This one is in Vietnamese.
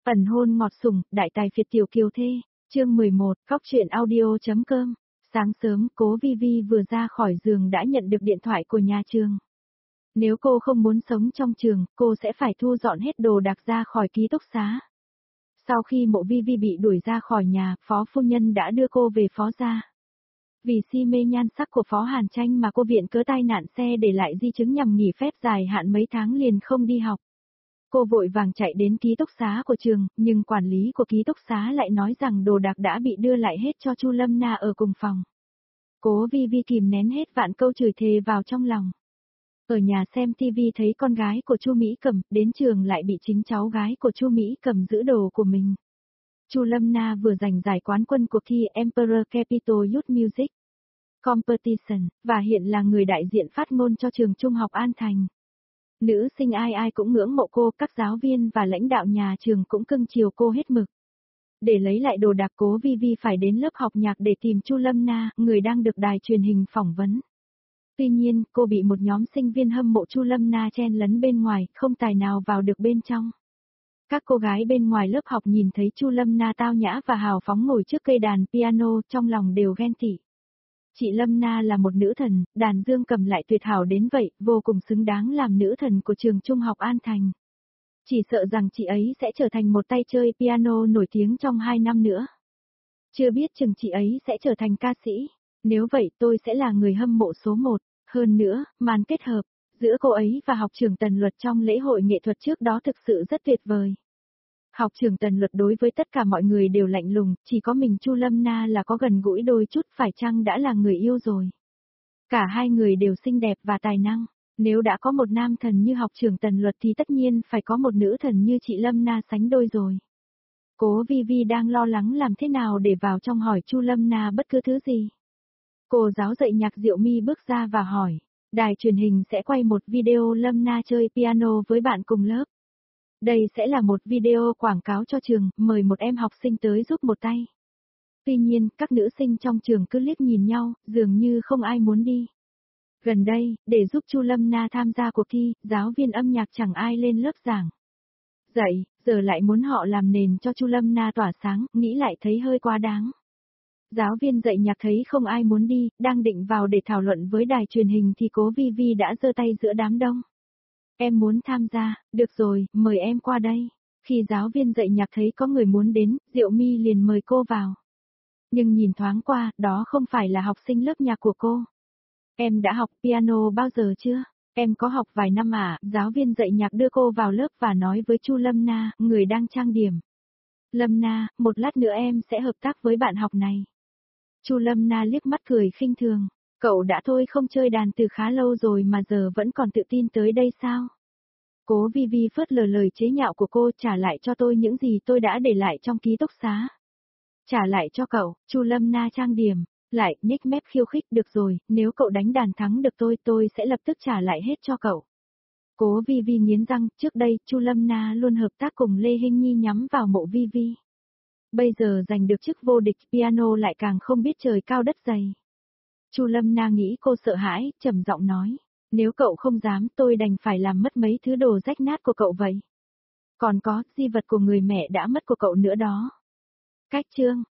Ẩn hôn ngọt sủng, đại tài phiệt tiểu kiều thê, chương 11, Cóc truyện audio.com. Sáng sớm, Cố Vi Vi vừa ra khỏi giường đã nhận được điện thoại của nhà trường. Nếu cô không muốn sống trong trường, cô sẽ phải thu dọn hết đồ đạc ra khỏi ký túc xá. Sau khi Mộ Vi Vi bị đuổi ra khỏi nhà, phó phu nhân đã đưa cô về phó gia. Vì si mê nhan sắc của Phó Hàn Tranh mà cô viện cớ tai nạn xe để lại di chứng nhằm nghỉ phép dài hạn mấy tháng liền không đi học. Cô vội vàng chạy đến ký túc xá của trường, nhưng quản lý của ký túc xá lại nói rằng đồ đạc đã bị đưa lại hết cho Chu Lâm Na ở cùng phòng. Cố Vi Vi kìm nén hết vạn câu chửi thề vào trong lòng. Ở nhà xem TV thấy con gái của Chu Mỹ Cẩm, đến trường lại bị chính cháu gái của Chu Mỹ Cẩm giữ đồ của mình. Chu Lâm Na vừa giành giải quán quân cuộc thi Emperor Capital Youth Music Competition, và hiện là người đại diện phát ngôn cho trường trung học An Thành. Nữ sinh ai ai cũng ngưỡng mộ cô, các giáo viên và lãnh đạo nhà trường cũng cưng chiều cô hết mực. Để lấy lại đồ đạc, Cố Vi Vi phải đến lớp học nhạc để tìm Chu Lâm Na, người đang được đài truyền hình phỏng vấn. Tuy nhiên, cô bị một nhóm sinh viên hâm mộ Chu Lâm Na chen lấn bên ngoài, không tài nào vào được bên trong. Các cô gái bên ngoài lớp học nhìn thấy Chu Lâm Na tao nhã và hào phóng ngồi trước cây đàn piano, trong lòng đều ghen tị. Chị Lâm Na là một nữ thần, đàn dương cầm lại tuyệt hảo đến vậy, vô cùng xứng đáng làm nữ thần của trường trung học An Thành. Chỉ sợ rằng chị ấy sẽ trở thành một tay chơi piano nổi tiếng trong 2 năm nữa. Chưa biết chừng chị ấy sẽ trở thành ca sĩ. Nếu vậy tôi sẽ là người hâm mộ số 1. Hơn nữa, màn kết hợp giữa cô ấy và học trưởng Tần Luật trong lễ hội nghệ thuật trước đó thực sự rất tuyệt vời. Học trưởng Tần Luật đối với tất cả mọi người đều lạnh lùng, chỉ có mình Chu Lâm Na là có gần gũi đôi chút, phải chăng đã là người yêu rồi. Cả hai người đều xinh đẹp và tài năng, nếu đã có một nam thần như học trưởng Tần Luật thì tất nhiên phải có một nữ thần như chị Lâm Na sánh đôi rồi. Cố Vi Vi đang lo lắng làm thế nào để vào trong hỏi Chu Lâm Na bất cứ thứ gì. Cô giáo dạy nhạc Diệu My bước ra và hỏi, đài truyền hình sẽ quay một video Lâm Na chơi piano với bạn cùng lớp. Đây sẽ là một video quảng cáo cho trường, mời một em học sinh tới giúp một tay. Tuy nhiên, các nữ sinh trong trường cứ liếc nhìn nhau, dường như không ai muốn đi. Gần đây, để giúp Chu Lâm Na tham gia cuộc thi, giáo viên âm nhạc chẳng ai lên lớp giảng dạy, giờ lại muốn họ làm nền cho Chu Lâm Na tỏa sáng, nghĩ lại thấy hơi quá đáng. Giáo viên dạy nhạc thấy không ai muốn đi, đang định vào để thảo luận với đài truyền hình thì Cố Vi Vi đã giơ tay giữa đám đông. Em muốn tham gia, được rồi, mời em qua đây. Khi giáo viên dạy nhạc thấy có người muốn đến, Diệu My liền mời cô vào. Nhưng nhìn thoáng qua, đó không phải là học sinh lớp nhạc của cô. Em đã học piano bao giờ chưa? Em có học vài năm à? Giáo viên dạy nhạc đưa cô vào lớp và nói với Chu Lâm Na, người đang trang điểm. Lâm Na, một lát nữa em sẽ hợp tác với bạn học này. Chu Lâm Na liếc mắt cười khinh thường. Cậu đã thôi không chơi đàn từ khá lâu rồi mà giờ vẫn còn tự tin tới đây sao? Cố Vi Vi phớt lờ lời chế nhạo của cô, trả lại cho tôi những gì tôi đã để lại trong ký túc xá. Trả lại cho cậu, Chu Lâm Na trang điểm, lại nhếch mép khiêu khích, được rồi, nếu cậu đánh đàn thắng được tôi sẽ lập tức trả lại hết cho cậu. Cố Vi Vi nghiến răng, trước đây Chu Lâm Na luôn hợp tác cùng Lê Hinh Nhi nhắm vào Mộ Vi Vi. Bây giờ giành được chức vô địch piano lại càng không biết trời cao đất dày. Chu Lâm Na nghĩ cô sợ hãi, trầm giọng nói, nếu cậu không dám tôi đành phải làm mất mấy thứ đồ rách nát của cậu vậy. Còn có, di vật của người mẹ đã mất của cậu nữa đó. Cách chương.